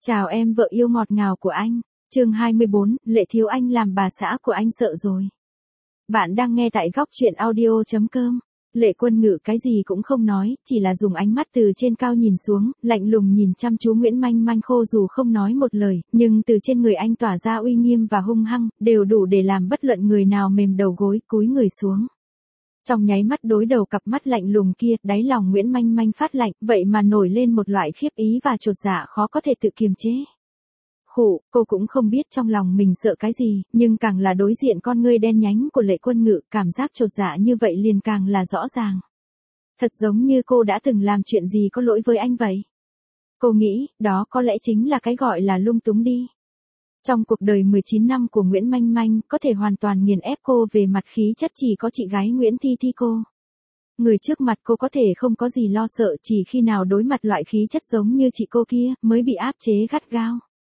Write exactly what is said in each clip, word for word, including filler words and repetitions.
Chào em vợ yêu ngọt ngào của anh. Chương hai mươi bốn, Lệ Thiếu Anh làm bà xã của anh sợ rồi. Bạn đang nghe tại góc truyện audio chấm com. Lệ Quân Ngự cái gì cũng không nói, chỉ là dùng ánh mắt từ trên cao nhìn xuống, lạnh lùng nhìn chăm chú Nguyễn Manh Manh. Khô dù không nói một lời, nhưng từ trên người anh tỏa ra uy nghiêm và hung hăng, đều đủ để làm bất luận người nào mềm đầu gối, cúi người xuống. Trong nháy mắt đối đầu cặp mắt lạnh lùng kia, đáy lòng Nguyễn Manh Manh phát lạnh, vậy mà nổi lên một loại khiếp ý và chột dạ khó có thể tự kiềm chế. Khụ, cô cũng không biết trong lòng mình sợ cái gì, nhưng càng là đối diện con ngươi đen nhánh của Lệ Quân Ngự, cảm giác chột dạ như vậy liền càng là rõ ràng. Thật giống như cô đã từng làm chuyện gì có lỗi với anh vậy. Cô nghĩ, đó có lẽ chính là cái gọi là lung túng đi. Trong cuộc đời mười chín năm của Nguyễn Manh Manh, có thể hoàn toàn nghiền ép cô về mặt khí chất chỉ có chị gái Nguyễn Thi Thi cô. Người trước mặt cô có thể không có gì lo sợ, chỉ khi nào đối mặt loại khí chất giống như chị cô kia, mới bị áp chế gắt gao.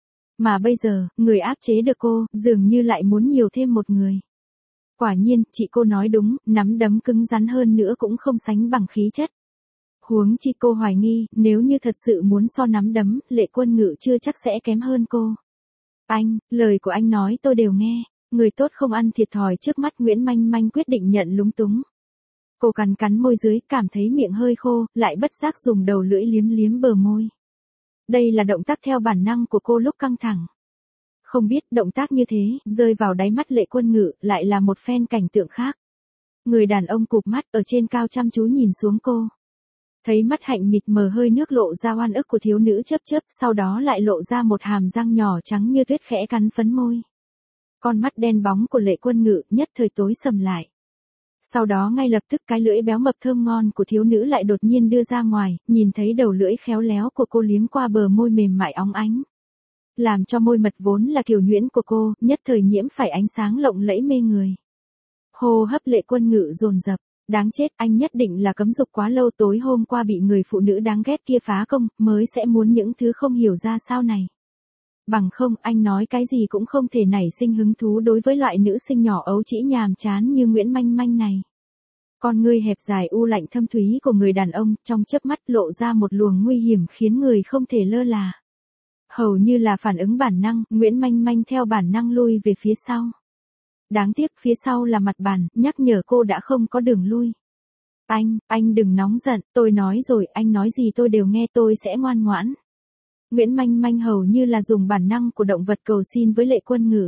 Mà bây giờ, người áp chế được cô, dường như lại muốn nhiều thêm một người. Quả nhiên, chị cô nói đúng, nắm đấm cứng rắn hơn nữa cũng không sánh bằng khí chất. Huống chi cô hoài nghi, nếu như thật sự muốn so nắm đấm, Lệ Quân Ngự chưa chắc sẽ kém hơn cô. Anh, lời của anh nói tôi đều nghe, người tốt không ăn thiệt thòi. Trước mắt Nguyễn Manh Manh quyết định nhận lúng túng. Cô cắn cắn môi dưới, cảm thấy miệng hơi khô, lại bất giác dùng đầu lưỡi liếm liếm bờ môi. Đây là động tác theo bản năng của cô lúc căng thẳng. Không biết động tác như thế, rơi vào đáy mắt Lệ Quân Ngự, lại là một phen cảnh tượng khác. Người đàn ông cụp mắt ở trên cao chăm chú nhìn xuống cô. Thấy mắt hạnh mịt mờ hơi nước lộ ra oan ức của thiếu nữ chớp chớp, sau đó lại lộ ra một hàm răng nhỏ trắng như tuyết khẽ cắn phấn môi. Con mắt đen bóng của Lệ Quân Ngự nhất thời tối sầm lại. Sau đó ngay lập tức cái lưỡi béo mập thơm ngon của thiếu nữ lại đột nhiên đưa ra ngoài, nhìn thấy đầu lưỡi khéo léo của cô liếm qua bờ môi mềm mại óng ánh. Làm cho môi mật vốn là kiều nhuyễn của cô, nhất thời nhiễm phải ánh sáng lộng lẫy mê người. Hô hấp Lệ Quân Ngự dồn dập. Đáng chết, anh nhất định là cấm dục quá lâu, tối hôm qua bị người phụ nữ đáng ghét kia phá công, mới sẽ muốn những thứ không hiểu ra sao này. Bằng không, anh nói cái gì cũng không thể nảy sinh hứng thú đối với loại nữ sinh nhỏ ấu trĩ nhàm chán như Nguyễn Manh Manh này. Con ngươi hẹp dài u lạnh thâm thúy của người đàn ông, trong chớp mắt lộ ra một luồng nguy hiểm khiến người không thể lơ là. Hầu như là phản ứng bản năng, Nguyễn Manh Manh theo bản năng lui về phía sau. Đáng tiếc phía sau là mặt bàn, nhắc nhở cô đã không có đường lui. Anh, anh đừng nóng giận, tôi nói rồi, anh nói gì tôi đều nghe, tôi sẽ ngoan ngoãn. Nguyễn Manh Manh hầu như là dùng bản năng của động vật cầu xin với Lệ Quân Ngự.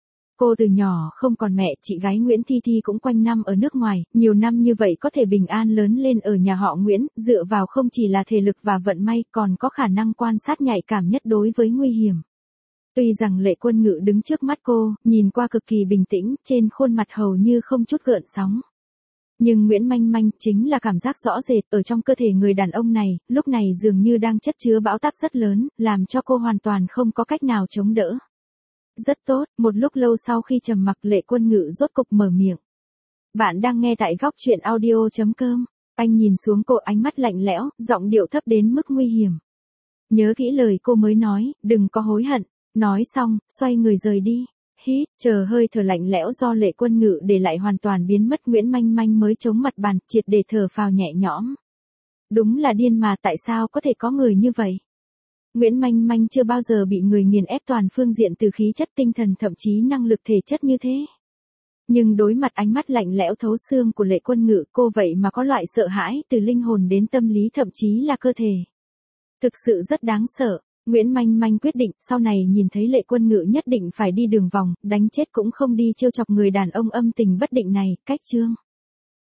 Cô từ nhỏ không còn mẹ, chị gái Nguyễn Thi Thi cũng quanh năm ở nước ngoài, nhiều năm như vậy có thể bình an lớn lên ở nhà họ Nguyễn, dựa vào không chỉ là thể lực và vận may, còn có khả năng quan sát nhạy cảm nhất đối với nguy hiểm. Tuy rằng Lệ Quân Ngự đứng trước mắt cô, nhìn qua cực kỳ bình tĩnh, trên khuôn mặt hầu như không chút gợn sóng. Nhưng Nguyễn Manh Manh chính là cảm giác rõ rệt ở trong cơ thể người đàn ông này, lúc này dường như đang chất chứa bão táp rất lớn, làm cho cô hoàn toàn không có cách nào chống đỡ. Rất tốt, một lúc lâu sau khi trầm mặc Lệ Quân Ngự rốt cục mở miệng. Bạn đang nghe tại góc truyện audio chấm com. Anh nhìn xuống cô, ánh mắt lạnh lẽo, giọng điệu thấp đến mức nguy hiểm. Nhớ kỹ lời cô mới nói, đừng có hối hận. Nói xong, xoay người rời đi. Hít, chờ hơi thở lạnh lẽo do Lệ Quân Ngự để lại hoàn toàn biến mất, Nguyễn Manh Manh mới chống mặt bàn, triệt để thở phào nhẹ nhõm. Đúng là điên mà, tại sao có thể có người như vậy? Nguyễn Manh Manh chưa bao giờ bị người nghiền ép toàn phương diện từ khí chất, tinh thần, thậm chí năng lực thể chất như thế. Nhưng đối mặt ánh mắt lạnh lẽo thấu xương của Lệ Quân Ngự, cô vậy mà có loại sợ hãi từ linh hồn đến tâm lý, thậm chí là cơ thể. Thực sự rất đáng sợ. Nguyễn Manh Manh quyết định, sau này nhìn thấy Lệ Quân Ngự nhất định phải đi đường vòng, đánh chết cũng không đi trêu chọc người đàn ông âm tình bất định này. Cách chương